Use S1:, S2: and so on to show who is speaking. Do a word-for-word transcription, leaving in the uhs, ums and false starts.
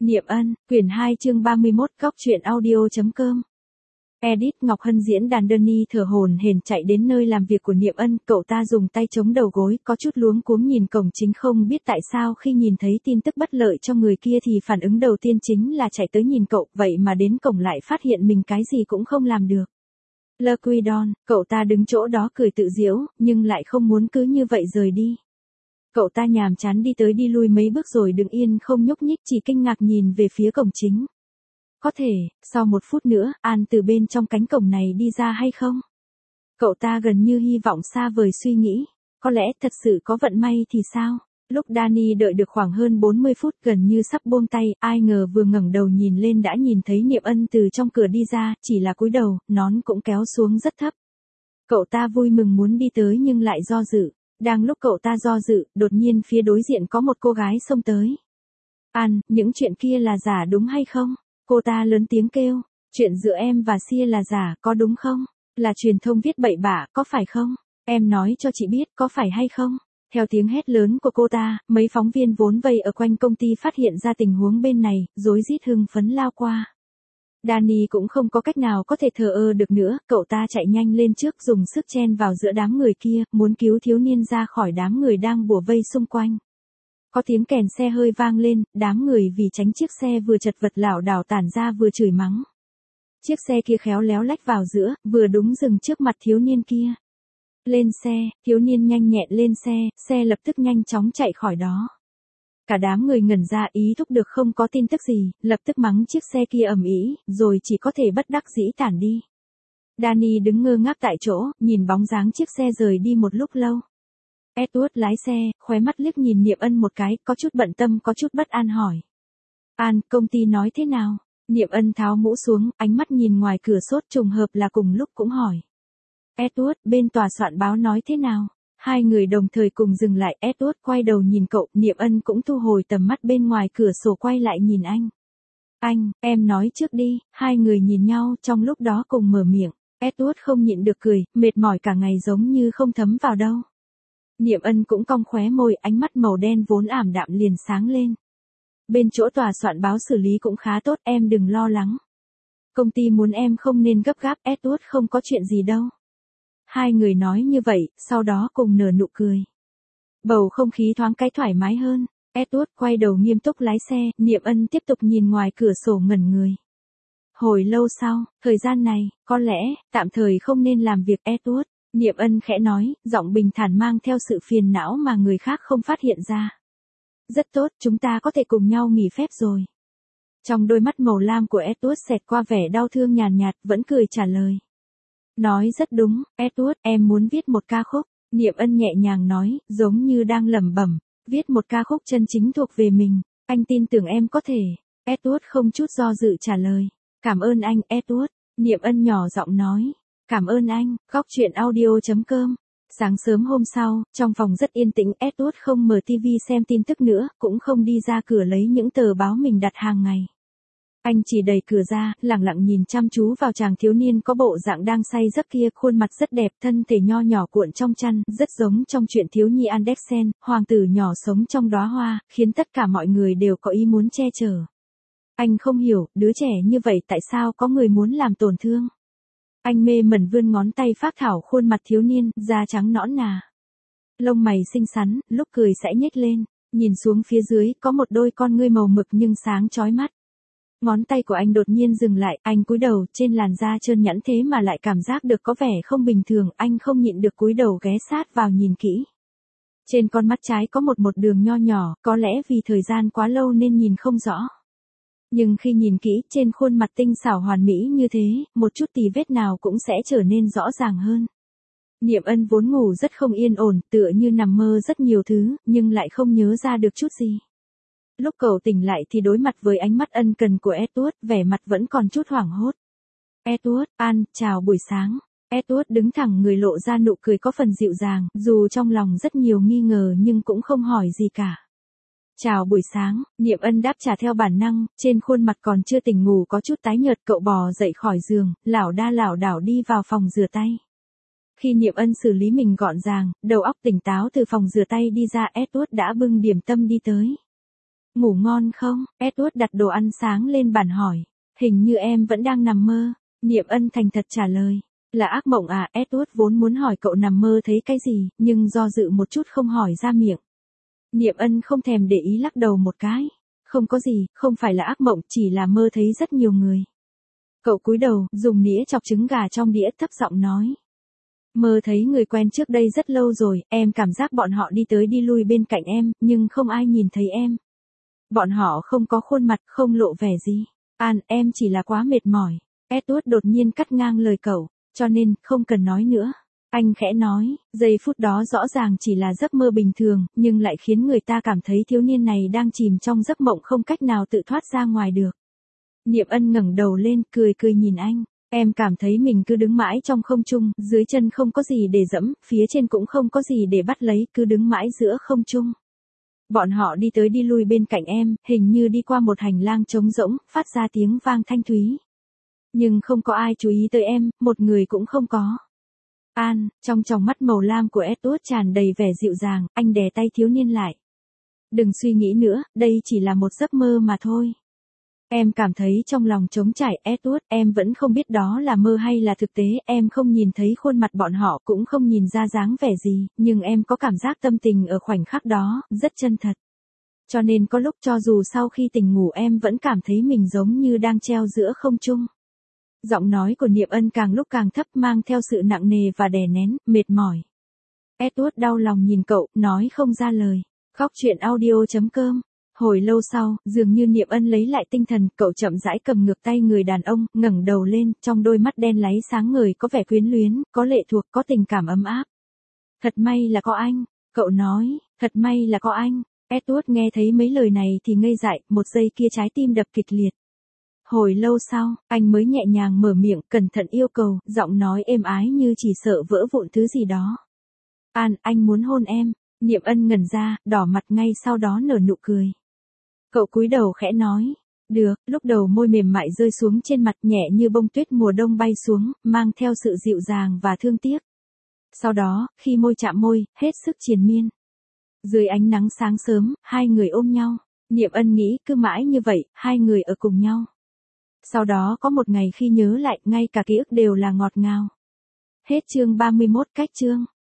S1: Niệm Ân, quyển hai chương ba mươi mốt, góc truyện audio.com. Edit Ngọc Hân diễn đàn đơn ni thở hổn hển chạy đến nơi làm việc của Niệm Ân, cậu ta dùng tay chống đầu gối, có chút luống cuống nhìn cổng chính không biết tại sao khi nhìn thấy tin tức bất lợi cho người kia thì phản ứng đầu tiên chính là chạy tới nhìn cậu, vậy mà đến cổng lại phát hiện mình cái gì cũng không làm được. Le Quidon, cậu ta đứng chỗ đó cười tự giễu, nhưng lại không muốn cứ như vậy rời đi. Cậu ta nhàm chán đi tới đi lui mấy bước rồi đứng yên không nhúc nhích, chỉ kinh ngạc nhìn về phía cổng chính. Có thể, sau một phút nữa, An từ bên trong cánh cổng này đi ra hay không? Cậu ta gần như hy vọng xa vời suy nghĩ. Có lẽ thật sự có vận may thì sao? Lúc Danny đợi được khoảng hơn bốn mươi phút gần như sắp buông tay, ai ngờ vừa ngẩng đầu nhìn lên đã nhìn thấy Niệm Ân từ trong cửa đi ra, chỉ là cúi đầu, nón cũng kéo xuống rất thấp. Cậu ta vui mừng muốn đi tới nhưng lại do dự. Đang lúc cậu ta do dự, đột nhiên phía đối diện có một cô gái xông tới. An, những chuyện kia là giả đúng hay không? Cô ta lớn tiếng kêu, chuyện giữa em và Sia là giả, có đúng không? Là truyền thông viết bậy bạ, có phải không? Em nói cho chị biết, có phải hay không? Theo tiếng hét lớn của cô ta, mấy phóng viên vốn vây ở quanh công ty phát hiện ra tình huống bên này, rối rít hưng phấn lao qua. Danny cũng không có cách nào có thể thờ ơ được nữa, cậu ta chạy nhanh lên trước dùng sức chen vào giữa đám người kia, muốn cứu thiếu niên ra khỏi đám người đang bủa vây xung quanh. Có tiếng kèn xe hơi vang lên, đám người vì tránh chiếc xe vừa chật vật lảo đảo tản ra vừa chửi mắng. Chiếc xe kia khéo léo lách vào giữa, vừa đúng dừng trước mặt thiếu niên kia. Lên xe, thiếu niên nhanh nhẹn lên xe, xe lập tức nhanh chóng chạy khỏi đó. Cả đám người ngẩn ra ý thức được không có tin tức gì, lập tức mắng chiếc xe kia ầm ĩ, rồi chỉ có thể bất đắc dĩ tản đi. Danny đứng ngơ ngác tại chỗ, nhìn bóng dáng chiếc xe rời đi một lúc lâu. Edward lái xe, khóe mắt liếc nhìn Niệm Ân một cái, có chút bận tâm có chút bất an hỏi. An, công ty nói thế nào? Niệm Ân tháo mũ xuống, ánh mắt nhìn ngoài cửa sốt trùng hợp là cùng lúc cũng hỏi. Edward, bên tòa soạn báo nói thế nào? Hai người đồng thời cùng dừng lại, Edward quay đầu nhìn cậu, Niệm Ân cũng thu hồi tầm mắt bên ngoài cửa sổ quay lại nhìn anh. Anh, em nói trước đi, hai người nhìn nhau trong lúc đó cùng mở miệng, Edward không nhịn được cười, mệt mỏi cả ngày giống như không thấm vào đâu. Niệm Ân cũng cong khóe môi, ánh mắt màu đen vốn ảm đạm liền sáng lên. Bên chỗ tòa soạn báo xử lý cũng khá tốt, em đừng lo lắng. Công ty muốn em không nên gấp gáp, Edward không có chuyện gì đâu. Hai người nói như vậy, sau đó cùng nở nụ cười. Bầu không khí thoáng cái thoải mái hơn, Edward quay đầu nghiêm túc lái xe, Niệm Ân tiếp tục nhìn ngoài cửa sổ ngẩn người. Hồi lâu sau, thời gian này, có lẽ, tạm thời không nên làm việc Edward, Niệm Ân khẽ nói, giọng bình thản mang theo sự phiền não mà người khác không phát hiện ra. Rất tốt, chúng ta có thể cùng nhau nghỉ phép rồi. Trong đôi mắt màu lam của Edward xẹt qua vẻ đau thương nhàn nhạt, vẫn cười trả lời. Nói rất đúng, Edward, em muốn viết một ca khúc, Niệm Ân nhẹ nhàng nói, giống như đang lẩm bẩm, viết một ca khúc chân chính thuộc về mình, anh tin tưởng em có thể. Edward không chút do dự trả lời, cảm ơn anh, Edward, Niệm Ân nhỏ giọng nói, cảm ơn anh, góc truyện audio.com. Sáng sớm hôm sau, trong phòng rất yên tĩnh, Edward không mở ti vi xem tin tức nữa, cũng không đi ra cửa lấy những tờ báo mình đặt hàng ngày. Anh chỉ đẩy cửa ra, lặng lặng nhìn chăm chú vào chàng thiếu niên có bộ dạng đang say giấc kia, khuôn mặt rất đẹp, thân thể nho nhỏ cuộn trong chăn, rất giống trong truyện thiếu nhi Andersen, hoàng tử nhỏ sống trong đóa hoa, khiến tất cả mọi người đều có ý muốn che chở. Anh không hiểu, đứa trẻ như vậy tại sao có người muốn làm tổn thương. Anh mê mẩn vươn ngón tay phác thảo khuôn mặt thiếu niên, da trắng nõn nà. Lông mày xinh xắn, lúc cười sẽ nhếch lên, nhìn xuống phía dưới, có một đôi con ngươi màu mực nhưng sáng chói mắt. Ngón tay của anh đột nhiên dừng lại, anh cúi đầu, trên làn da trơn nhẵn thế mà lại cảm giác được có vẻ không bình thường, anh không nhịn được cúi đầu ghé sát vào nhìn kỹ. Trên con mắt trái có một một đường nho nhỏ, có lẽ vì thời gian quá lâu nên nhìn không rõ. Nhưng khi nhìn kỹ, trên khuôn mặt tinh xảo hoàn mỹ như thế, một chút tì vết nào cũng sẽ trở nên rõ ràng hơn. Niệm Ân vốn ngủ rất không yên ổn, tựa như nằm mơ rất nhiều thứ, nhưng lại không nhớ ra được chút gì. Lúc cậu tỉnh lại thì đối mặt với ánh mắt ân cần của Edward, vẻ mặt vẫn còn chút hoảng hốt. Edward, An, chào buổi sáng. Edward đứng thẳng người lộ ra nụ cười có phần dịu dàng, dù trong lòng rất nhiều nghi ngờ nhưng cũng không hỏi gì cả. Chào buổi sáng, Niệm Ân đáp trả theo bản năng, trên khuôn mặt còn chưa tỉnh ngủ có chút tái nhợt, cậu bò dậy khỏi giường, lảo đa lảo đảo đi vào phòng rửa tay. Khi Niệm Ân xử lý mình gọn gàng, đầu óc tỉnh táo từ phòng rửa tay đi ra, Edward đã bưng điểm tâm đi tới. Ngủ ngon không? Edward đặt đồ ăn sáng lên bàn hỏi. Hình như em vẫn đang nằm mơ. Niệm Ân thành thật trả lời. Là ác mộng à? Edward vốn muốn hỏi cậu nằm mơ thấy cái gì, nhưng do dự một chút không hỏi ra miệng. Niệm Ân không thèm để ý lắc đầu một cái. Không có gì, không phải là ác mộng, chỉ là mơ thấy rất nhiều người. Cậu cúi đầu, dùng nĩa chọc trứng gà trong đĩa thấp giọng nói. Mơ thấy người quen trước đây rất lâu rồi, em cảm giác bọn họ đi tới đi lui bên cạnh em, nhưng không ai nhìn thấy em. Bọn họ không có khuôn mặt, không lộ vẻ gì. An, em chỉ là quá mệt mỏi. Edward đột nhiên cắt ngang lời cậu, cho nên, không cần nói nữa. Anh khẽ nói, giây phút đó rõ ràng chỉ là giấc mơ bình thường, nhưng lại khiến người ta cảm thấy thiếu niên này đang chìm trong giấc mộng không cách nào tự thoát ra ngoài được. Niệm Ân ngẩng đầu lên, cười cười nhìn anh. Em cảm thấy mình cứ đứng mãi trong không trung, dưới chân không có gì để dẫm, phía trên cũng không có gì để bắt lấy, cứ đứng mãi giữa không trung. Bọn họ đi tới đi lui bên cạnh em, hình như đi qua một hành lang trống rỗng, phát ra tiếng vang thanh thúy. Nhưng không có ai chú ý tới em, một người cũng không có. An, trong tròng mắt màu lam của Edward tràn đầy vẻ dịu dàng, anh đè tay thiếu niên lại. Đừng suy nghĩ nữa, đây chỉ là một giấc mơ mà thôi. Em cảm thấy trong lòng trống trải. Edward, em vẫn không biết đó là mơ hay là thực tế, em không nhìn thấy khuôn mặt bọn họ, cũng không nhìn ra dáng vẻ gì, nhưng em có cảm giác tâm tình ở khoảnh khắc đó, rất chân thật. Cho nên có lúc cho dù sau khi tỉnh ngủ em vẫn cảm thấy mình giống như đang treo giữa không trung. Giọng nói của Niệm Ân càng lúc càng thấp, mang theo sự nặng nề và đè nén, mệt mỏi. Edward đau lòng nhìn cậu, nói không ra lời. Khóc chuyện audio chấm com. Hồi lâu sau, dường như Niệm Ân lấy lại tinh thần, cậu chậm rãi cầm ngược tay người đàn ông, ngẩng đầu lên, trong đôi mắt đen láy sáng ngời có vẻ quyến luyến, có lệ thuộc, có tình cảm ấm áp. Thật may là có anh, cậu nói, thật may là có anh. Edward nghe thấy mấy lời này thì ngây dại, một giây kia trái tim đập kịch liệt. Hồi lâu sau, anh mới nhẹ nhàng mở miệng, cẩn thận yêu cầu, giọng nói êm ái như chỉ sợ vỡ vụn thứ gì đó. An, anh muốn hôn em. Niệm Ân ngẩn ra, đỏ mặt ngay sau đó nở nụ cười. Cậu cúi đầu khẽ nói. Được, lúc đầu môi mềm mại rơi xuống trên mặt nhẹ như bông tuyết mùa đông bay xuống, mang theo sự dịu dàng và thương tiếc. Sau đó, khi môi chạm môi, hết sức triền miên. Dưới ánh nắng sáng sớm, hai người ôm nhau. Niệm Ân nghĩ cứ mãi như vậy, hai người ở cùng nhau. Sau đó có một ngày khi nhớ lại, ngay cả ký ức đều là ngọt ngào. Hết chương ba mươi mốt, cách chương.